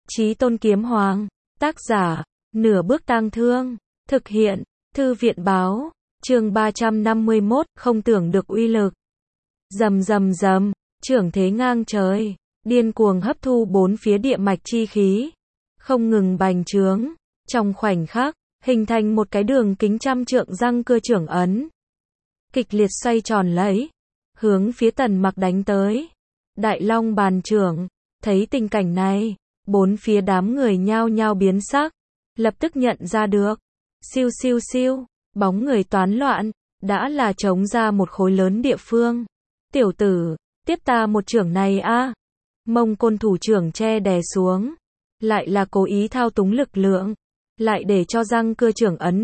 Chí Tôn Kiếm Hoàng, tác giả, Nửa Bước Tang Thương, thực hiện, Thư viện Báo, chương 351, không tưởng được uy lực. Rầm rầm rầm, trưởng thế ngang trời, điên cuồng hấp thu bốn phía địa mạch chi khí, không ngừng bành trướng, trong khoảnh khắc, hình thành một cái đường kính trăm trượng răng cưa trưởng ấn. Kịch liệt xoay tròn lấy, hướng phía Tần Mặc đánh tới. Đại Long bàn trưởng, thấy tình cảnh này, bốn phía đám người nhao nhao biến sắc, lập tức nhận ra được. Siêu siêu siêu, bóng người toán loạn, đã là chống ra một khối lớn địa phương. Tiểu tử, tiếp ta một trưởng này a. Mông Côn thủ trưởng che đè xuống, lại là cố ý thao túng lực lượng, lại để cho răng cưa trưởng ấn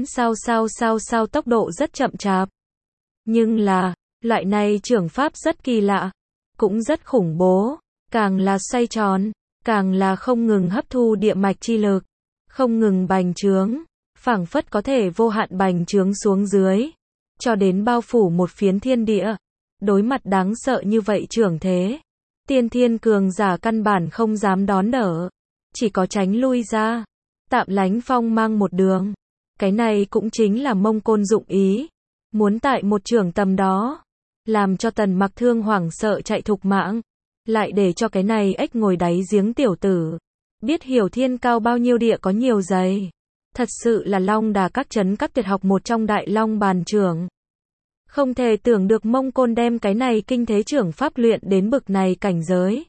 sao tốc độ rất chậm chạp. Nhưng là, loại này trưởng pháp rất kỳ lạ, cũng rất khủng bố, càng là xoay tròn, càng là không ngừng hấp thu địa mạch chi lực, không ngừng bành trướng, phảng phất có thể vô hạn bành trướng xuống dưới, cho đến bao phủ một phiến thiên địa. Đối mặt đáng sợ như vậy trưởng thế, tiên thiên cường giả căn bản không dám đón đỡ, chỉ có tránh lui ra, tạm lánh phong mang một đường. Cái này cũng chính là Mông Côn dụng ý, muốn tại một trường tầm đó, làm cho Tần Mặc thương hoảng sợ chạy thục mạng, lại để cho cái này ếch ngồi đáy giếng tiểu tử, biết hiểu thiên cao bao nhiêu địa có nhiều dày. Thật sự là Long Đà các trấn các tuyệt học một trong Đại Long bàn trưởng. Không thể tưởng được Mông Côn đem cái này kinh thế trưởng pháp luyện đến bực này cảnh giới.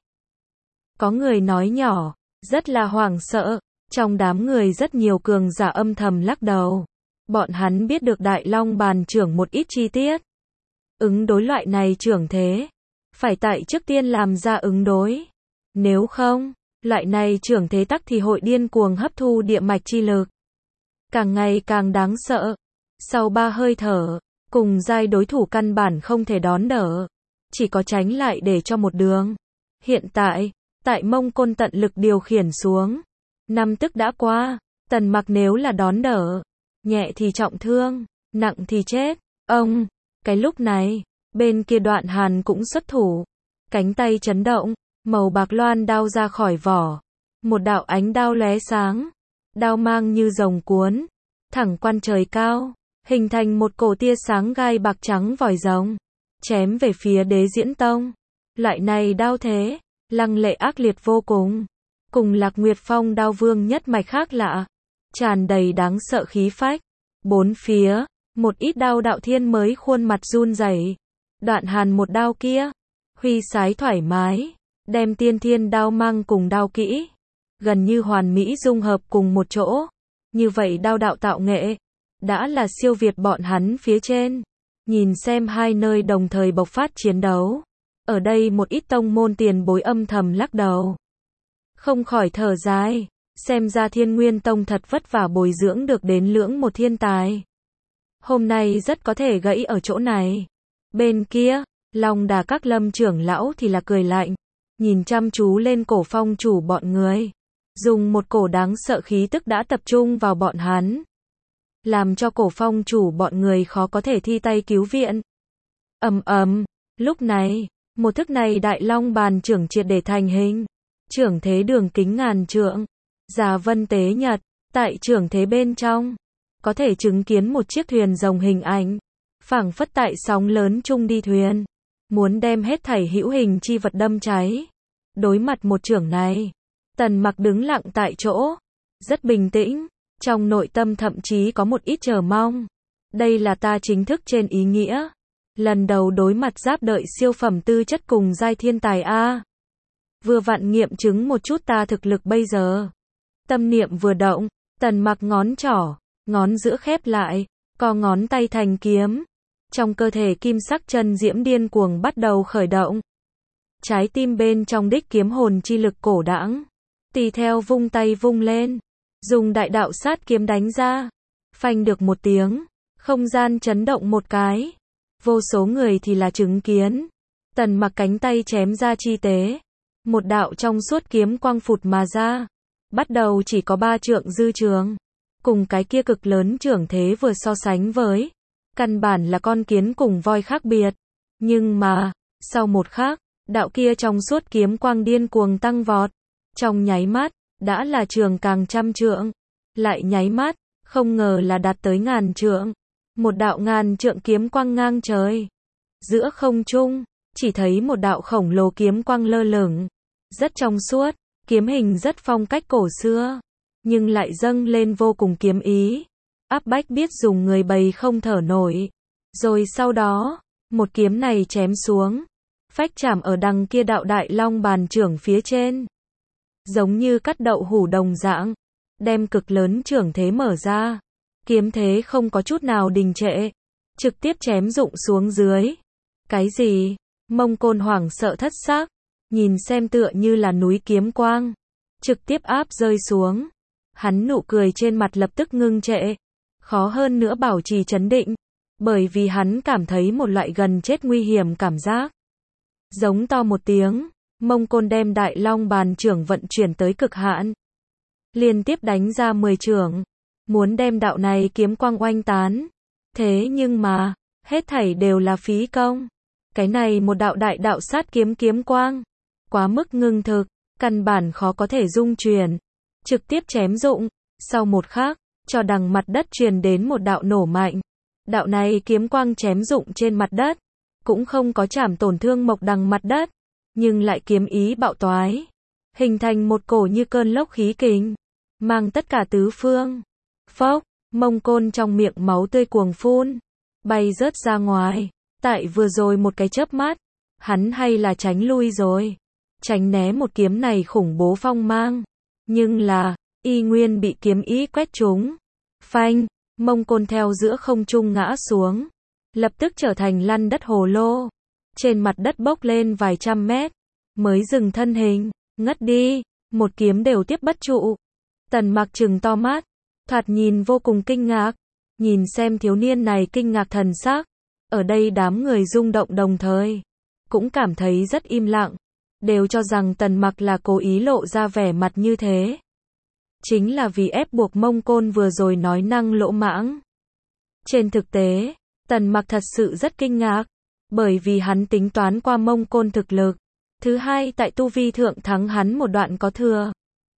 Có người nói nhỏ, rất là hoảng sợ, trong đám người rất nhiều cường giả âm thầm lắc đầu. Bọn hắn biết được Đại Long bàn trưởng một ít chi tiết. Ứng đối loại này trưởng thế, phải tại trước tiên làm ra ứng đối. Nếu không, loại này trưởng thế tắc thì hội điên cuồng hấp thu địa mạch chi lực, càng ngày càng đáng sợ. Sau 3 hơi thở, cùng giai đối thủ căn bản không thể đón đỡ, chỉ có tránh lại để cho một đường. Hiện tại, tại Mông Côn tận lực điều khiển xuống, 5 tức đã qua, Tần Mặc nếu là đón đỡ, nhẹ thì trọng thương, nặng thì chết. Ông, cái lúc này, bên kia Đoạn Hàn cũng xuất thủ, cánh tay chấn động, màu bạc loan đao ra khỏi vỏ, một đạo ánh đao lóe sáng, đao mang như rồng cuốn, thẳng quan trời cao, hình thành một cổ tia sáng gai bạc trắng vòi rồng, chém về phía Đế Diễn Tông. Loại này đao thế, lăng lệ ác liệt vô cùng, cùng Lạc Nguyệt Phong đao vương nhất mạch khác lạ, tràn đầy đáng sợ khí phách. Bốn phía, một ít đao đạo thiên mới khuôn mặt run rẩy. Đoạn Hàn một đao kia, huy sái thoải mái, đem tiên thiên đao mang cùng đao kỹ, gần như hoàn mỹ dung hợp cùng một chỗ. Như vậy đao đạo tạo nghệ, đã là siêu việt bọn hắn phía trên. Nhìn xem hai nơi đồng thời bộc phát chiến đấu, ở đây một ít tông môn tiền bối âm thầm lắc đầu, không khỏi thở dài, xem ra Thiên Nguyên Tông thật vất vả bồi dưỡng được đến lưỡng một thiên tài, hôm nay rất có thể gãy ở chỗ này. Bên kia, Long Đà các Lâm trưởng lão thì là cười lạnh, nhìn chăm chú lên Cổ Phong chủ bọn người, dùng một cổ đáng sợ khí tức đã tập trung vào bọn hắn, làm cho Cổ Phong chủ bọn người khó có thể thi tay cứu viện. Lúc này, một thức này Đại Long bàn trưởng triệt để thành hình, trưởng thế đường kính ngàn trượng, Già Vân Tế Nhật, tại trưởng thế bên trong, có thể chứng kiến một chiếc thuyền rồng hình ảnh, phảng phất tại sóng lớn chung đi thuyền, muốn đem hết thảy hữu hình chi vật đâm cháy. Đối mặt một trưởng này, Tần Mặc đứng lặng tại chỗ, rất bình tĩnh, trong nội tâm thậm chí có một ít chờ mong. Đây là ta chính thức trên ý nghĩa, lần đầu đối mặt giáp đợi siêu phẩm tư chất cùng giai thiên tài a. Vừa vặn nghiệm chứng một chút ta thực lực bây giờ. Tâm niệm vừa động, Tần Mặc ngón trỏ, ngón giữa khép lại, co ngón tay thành kiếm. Trong cơ thể kim sắc chân diễm điên cuồng bắt đầu khởi động. Trái tim bên trong đích kiếm hồn chi lực cổ đãng, tùy theo vung tay vung lên, dùng đại đạo sát kiếm đánh ra. Phanh được một tiếng, không gian chấn động một cái. Vô số người thì là chứng kiến. Tần Mặc cánh tay chém ra chi tế, một đạo trong suốt kiếm quang phụt mà ra. Bắt đầu chỉ có 3 trượng dư trường, cùng cái kia cực lớn trưởng thế vừa so sánh với, căn bản là con kiến cùng voi khác biệt. Nhưng mà, sau một khắc, đạo kia trong suốt kiếm quang điên cuồng tăng vọt. Trong nháy mắt, đã là trường càng trăm trượng, lại nháy mắt, không ngờ là đạt tới ngàn trượng. Một đạo ngàn trượng kiếm quang ngang trời. Giữa không trung, chỉ thấy một đạo khổng lồ kiếm quang lơ lửng, rất trong suốt, kiếm hình rất phong cách cổ xưa, nhưng lại dâng lên vô cùng kiếm ý, áp bách biết dùng người bầy không thở nổi. Rồi sau đó, một kiếm này chém xuống, phách chạm ở đằng kia đạo đại long bàn chưởng phía trên. Giống như cắt đậu hủ đồng dạng, đem cực lớn chưởng thế mở ra. Kiếm thế không có chút nào đình trệ, trực tiếp chém rụng xuống dưới. Cái gì? Mông Côn hoảng sợ thất xác, nhìn xem tựa như là núi kiếm quang, trực tiếp áp rơi xuống. Hắn nụ cười trên mặt lập tức ngưng trệ, khó hơn nữa bảo trì trấn định, bởi vì hắn cảm thấy một loại gần chết nguy hiểm cảm giác. Giống to một tiếng, Mông Côn đem đại long bàn chưởng vận chuyển tới cực hạn, liên tiếp đánh ra 10 chưởng, muốn đem đạo này kiếm quang oanh tán. Thế nhưng mà, hết thảy đều là phí công. Cái này một đạo đại đạo sát kiếm kiếm quang, quá mức ngưng thực, căn bản khó có thể dung chuyển, trực tiếp chém rụng. Sau một khắc, cho đằng mặt đất truyền đến một đạo nổ mạnh. Đạo này kiếm quang chém rụng trên mặt đất, cũng không có chảm tổn thương mộc đằng mặt đất, nhưng lại kiếm ý bạo toái, hình thành một cổ như cơn lốc khí kình, mang tất cả tứ phương. Phốc, Mông Côn trong miệng máu tươi cuồng phun, bay rớt ra ngoài. Tại vừa rồi một cái chớp mắt, hắn hay là tránh lui rồi, tránh né một kiếm này khủng bố phong mang, nhưng là, y nguyên bị kiếm ý quét trúng. Phanh, Mông Côn theo giữa không trung ngã xuống, lập tức trở thành lăn đất hồ lô, trên mặt đất bốc lên vài trăm mét, mới dừng thân hình, ngất đi, một kiếm đều tiếp bất trụ. Tần Mặc trừng to mắt, thoạt nhìn vô cùng kinh ngạc, nhìn xem thiếu niên này kinh ngạc thần sắc, ở đây đám người rung động đồng thời, cũng cảm thấy rất im lặng, đều cho rằng Tần Mặc là cố ý lộ ra vẻ mặt như thế. Chính là vì ép buộc Mông Côn vừa rồi nói năng lỗ mãng. Trên thực tế, Tần Mặc thật sự rất kinh ngạc, bởi vì hắn tính toán qua Mông Côn thực lực. Thứ hai, tại tu vi thượng thắng hắn một đoạn có thừa.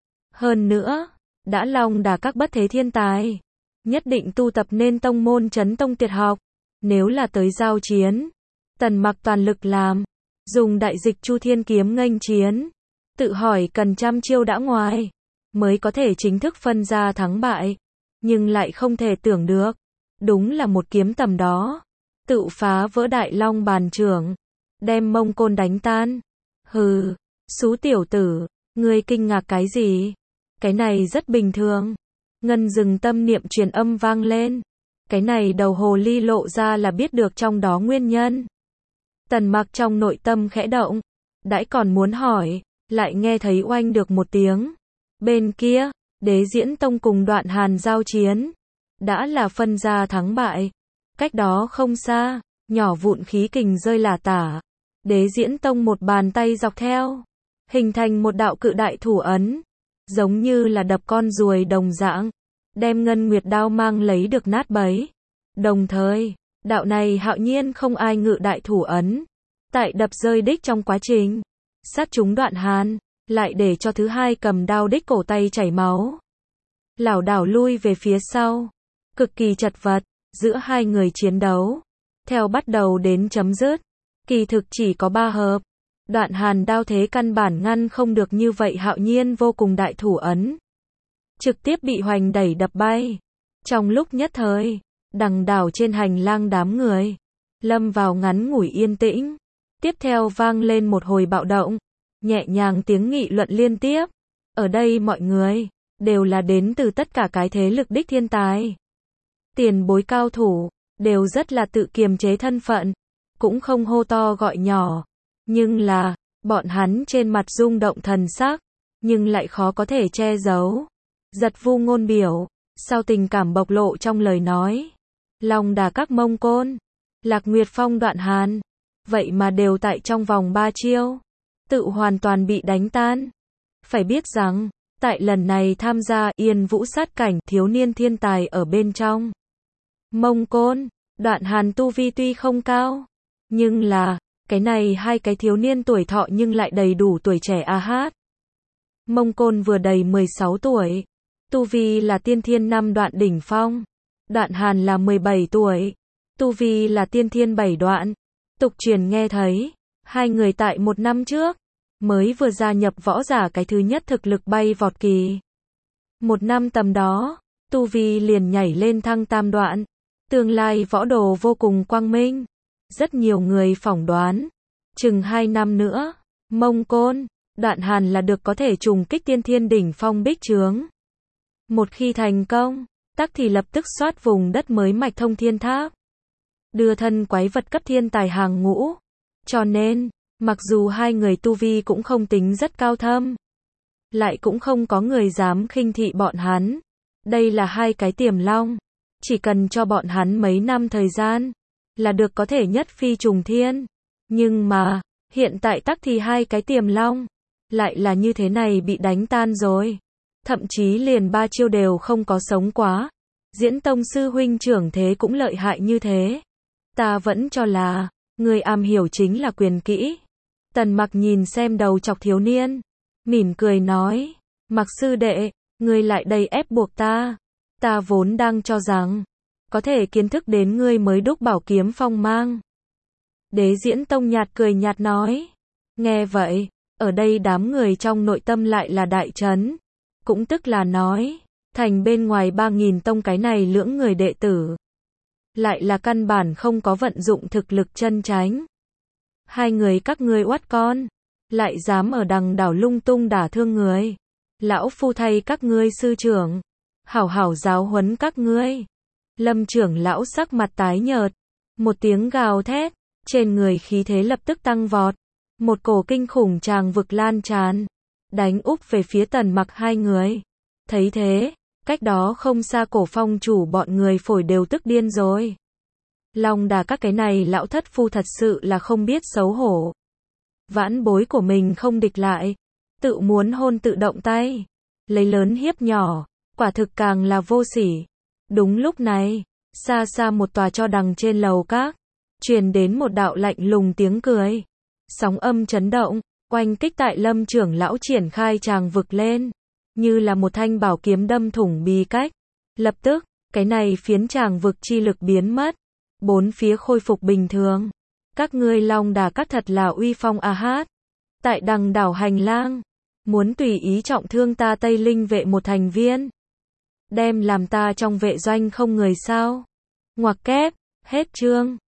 Hơn nữa, đã long đà các bất thế thiên tài, nhất định tu tập nên tông môn chấn tông tuyệt học. Nếu là tới giao chiến, Tần Mặc toàn lực làm, dùng đại dịch Chu Thiên kiếm nghênh chiến, tự hỏi cần trăm chiêu đã ngoài, mới có thể chính thức phân ra thắng bại, nhưng lại không thể tưởng được, đúng là một kiếm tầm đó, tự phá vỡ đại long bàn chưởng, đem Mông Côn đánh tan. Hừ, xú tiểu tử, ngươi kinh ngạc cái gì? Cái này rất bình thường. Ngân Dừng tâm niệm truyền âm vang lên. Cái này đầu hồ ly lộ ra là biết được trong đó nguyên nhân. Tần Mặc trong nội tâm khẽ động, đãi còn muốn hỏi, lại nghe thấy oanh được một tiếng. Bên kia, Đế Diễn Tông cùng Đoạn Hàn giao chiến, đã là phân ra thắng bại. Cách đó không xa, nhỏ vụn khí kình rơi lả tả. Đế Diễn Tông một bàn tay dọc theo, hình thành một đạo cự đại thủ ấn, giống như là đập con ruồi đồng dạng, đem Ngân Nguyệt đao mang lấy được nát bấy. Đồng thời, đạo này hạo nhiên không ai ngự đại thủ ấn, tại đập rơi đích trong quá trình sát trúng Đoạn Hàn, lại để cho thứ hai cầm đao đích cổ tay chảy máu, lảo đảo lui về phía sau, cực kỳ chật vật. Giữa hai người chiến đấu, theo bắt đầu đến chấm dứt, kỳ thực chỉ có 3 hợp. Đoạn Hàn đao thế căn bản ngăn không được như vậy hạo nhiên vô cùng đại thủ ấn, trực tiếp bị hoành đẩy đập bay. Trong lúc nhất thời, đằng đảo trên hành lang đám người lâm vào ngắn ngủi yên tĩnh, tiếp theo vang lên một hồi bạo động, nhẹ nhàng tiếng nghị luận liên tiếp. Ở đây mọi người đều là đến từ tất cả cái thế lực đích thiên tài, tiền bối cao thủ, đều rất là tự kiềm chế thân phận, cũng không hô to gọi nhỏ, nhưng là, bọn hắn trên mặt rung động thần sắc, nhưng lại khó có thể che giấu. Giật vu ngôn biểu, sau tình cảm bộc lộ trong lời nói. Long đà các Mông Côn, Lạc Nguyệt Phong Đoạn Hàn, vậy mà đều tại trong vòng 3 chiêu, tự hoàn toàn bị đánh tan. Phải biết rằng, tại lần này tham gia Yên Vũ sát cảnh thiếu niên thiên tài ở bên trong. Mông Côn, Đoạn Hàn tu vi tuy không cao, nhưng là, cái này hai cái thiếu niên tuổi thọ nhưng lại đầy đủ tuổi trẻ a hát. Mông Côn vừa đầy 16 tuổi. Tu vi là tiên thiên 5 đoạn đỉnh phong. Đoạn Hàn là 17 tuổi. Tu vi là tiên thiên 7 đoạn. Tục truyền nghe thấy, hai người tại 1 năm trước, mới vừa gia nhập võ giả cái thứ nhất thực lực bay vọt kỳ. 1 năm tầm đó, tu vi liền nhảy lên thăng tam đoạn. Tương lai võ đồ vô cùng quang minh. Rất nhiều người phỏng đoán, chừng 2 năm nữa, Mông Côn, Đoạn Hàn là được có thể trùng kích tiên thiên đỉnh phong bích trướng. Một khi thành công, tắc thì lập tức soát vùng đất mới mạch thông thiên tháp. Đưa thân quái vật cấp thiên tài hàng ngũ. Cho nên, mặc dù hai người tu vi cũng không tính rất cao thâm, lại cũng không có người dám khinh thị bọn hắn. Đây là hai cái tiềm long. Chỉ cần cho bọn hắn mấy năm thời gian, là được có thể nhất phi trùng thiên. Nhưng mà, hiện tại tắc thì hai cái tiềm long, lại là như thế này bị đánh tan rồi. Thậm chí liền 3 chiêu đều không có sống quá. Diễn Tông sư huynh trưởng thế cũng lợi hại như thế. Ta vẫn cho là, người am hiểu chính là quyền kỹ. Tần Mặc nhìn xem đầu chọc thiếu niên, mỉm cười nói, Mặc sư đệ, ngươi lại đây ép buộc ta. Ta vốn đang cho rằng, có thể kiến thức đến ngươi mới đúc bảo kiếm phong mang. Đế Diễn Tông nhạt cười nhạt nói. Nghe vậy, ở đây đám người trong nội tâm lại là đại chấn. Cũng tức là nói, thành bên ngoài 3.000 tông cái này lưỡng người đệ tử. Lại là căn bản không có vận dụng thực lực chân chánh. Hai người các ngươi oát con, lại dám ở đằng đảo lung tung đả thương người. Lão phu thay các ngươi sư trưởng, hảo hảo giáo huấn các ngươi. Lâm trưởng lão sắc mặt tái nhợt, một tiếng gào thét, trên người khí thế lập tức tăng vọt. Một cổ kinh khủng tràng vực lan tràn, đánh úp về phía Tần Mặc hai người. Thấy thế, cách đó không xa Cổ Phong chủ bọn người phổi đều tức điên rồi. Long đà các cái này lão thất phu thật sự là không biết xấu hổ. Vãn bối của mình không địch lại, tự muốn hôn tự động tay, lấy lớn hiếp nhỏ, quả thực càng là vô sỉ. Đúng lúc này, xa xa một tòa cho đằng trên lầu các, truyền đến một đạo lạnh lùng tiếng cười. Sóng âm chấn động, oanh kích tại Lâm trưởng lão triển khai tràng vực lên, như là một thanh bảo kiếm đâm thủng bí cách. Lập tức, cái này phiến tràng vực chi lực biến mất, bốn phía khôi phục bình thường. Các ngươi Long đà các thật là uy phong a hát. Tại đằng đảo hành lang, muốn tùy ý trọng thương ta Tây Linh vệ một thành viên, đem làm ta trong vệ doanh không người sao. Ngoặc kép, hết chương.